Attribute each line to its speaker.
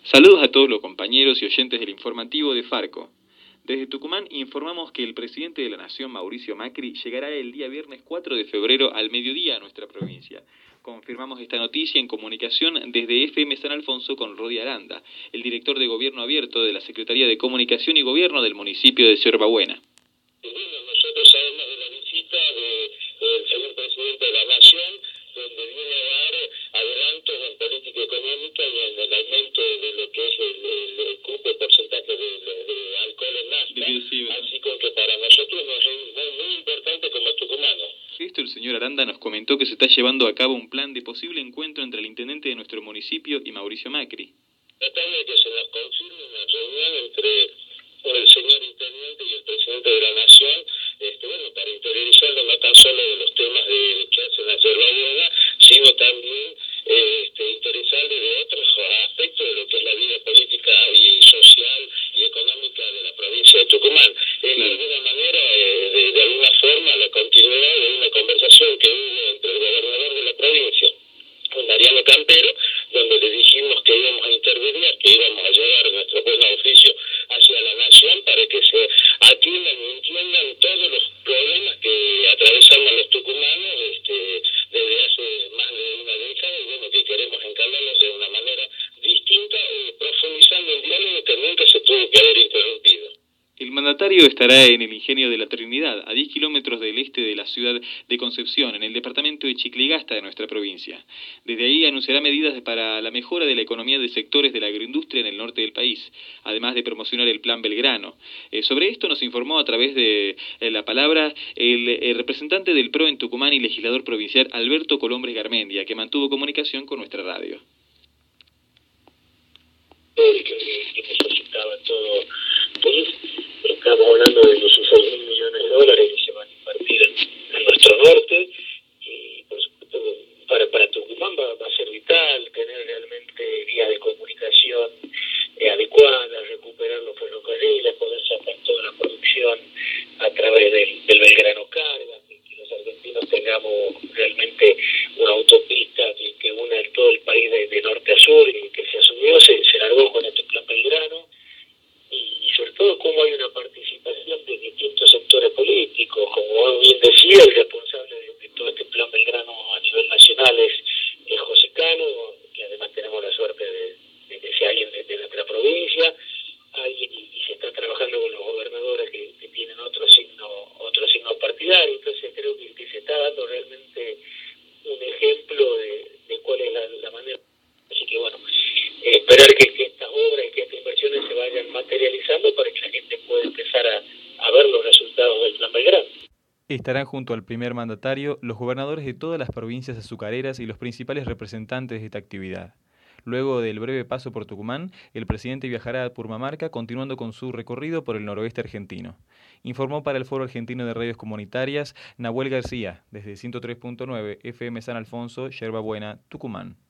Speaker 1: Saludos a todos los compañeros y oyentes del informativo de Farco. Desde Tucumán informamos que el presidente de la Nación, Mauricio Macri, llegará el día viernes 4 de febrero al mediodía a nuestra provincia. Confirmamos esta noticia en comunicación desde FM San Alfonso con Rodi Aranda, el director de Gobierno Abierto de la Secretaría de Comunicación y Gobierno del municipio de Yerba Buena.
Speaker 2: Bueno, nosotros sabemos de la visita del señor presidente de la Nación, donde viene a dar adelantos en política económica y en el aumento de lo que es el cupo de porcentaje de alcohol en nafta, así como que para nosotros es muy importante como tucumanos.
Speaker 1: Esto el señor Aranda nos comentó que se está llevando a cabo un plan de posible encuentro entre el intendente de nuestro municipio y Mauricio Macri.
Speaker 2: Tratando de que se nos confirme una reunión entre el señor intendente y el presidente de la Nación, bueno, para interiorizarlo no tan solo de los temas que hacen la Yerba Buena, sino también interesarle de otros aspectos de lo que es la vida política y social y económica de la provincia de Tucumán. De alguna manera, de alguna forma, la continuidad de una conversación que hubo entre el gobernador de la provincia, Mariano Campero, donde le dijimos que íbamos a intervenir, que íbamos a llevar nuestro buen oficio hacia la Nación para que se atiendan y entiendan todos los problemas que atravesamos los tucumanos desde hace más de una década y bueno, que queremos encargarlos de una manera distinta, profundizando el diálogo que nunca se tuvo que haber interrumpido.
Speaker 1: El mandatario estará en el Ingenio de la Trinidad, a 10 kilómetros del este de la ciudad de Concepción, en el departamento de Chicligasta de nuestra provincia. Desde ahí anunciará medidas para la mejora de la economía de sectores de la agroindustria en el norte del país, además de promocionar el Plan Belgrano. Sobre esto nos informó a través de la palabra el representante del PRO en Tucumán y legislador provincial Alberto Colombres Garmendia, que mantuvo comunicación con nuestra radio.
Speaker 2: Que necesitaba todo país. Estamos hablando de 16.000 millones de dólares que se van a invertir en nuestro norte y por supuesto para Tucumán va a ser vital tener realmente vías de comunicación adecuadas, recuperar los ferrocarriles, poder sacar toda la producción a través del Belgrano Carga, que los argentinos tengamos realmente una autopista que una todo el país de norte a sur y que se asumió, se largó con este plan Belgrano. Y sobre todo cómo hay una participación de distintos sectores políticos, como bien decía, el responsable de todo este plan Belgrano a nivel nacional es José Cano, que además tenemos la suerte de que sea alguien de nuestra provincia, y se está trabajando con los gobernadores que tienen otro signo partidario, entonces creo que se está dando realmente un ejemplo de cuál es la manera. Así que bueno, esperar que estas obras y que estas inversiones se vayan materializando para que la gente pueda empezar a ver los resultados del Plan Belgrano.
Speaker 1: Estarán junto al primer mandatario los gobernadores de todas las provincias azucareras y los principales representantes de esta actividad. Luego del breve paso por Tucumán, el presidente viajará a Purmamarca, continuando con su recorrido por el noroeste argentino. Informó para el Foro Argentino de Radios Comunitarias Nahuel García, desde 103.9 FM San Alfonso, Yerba Buena, Tucumán.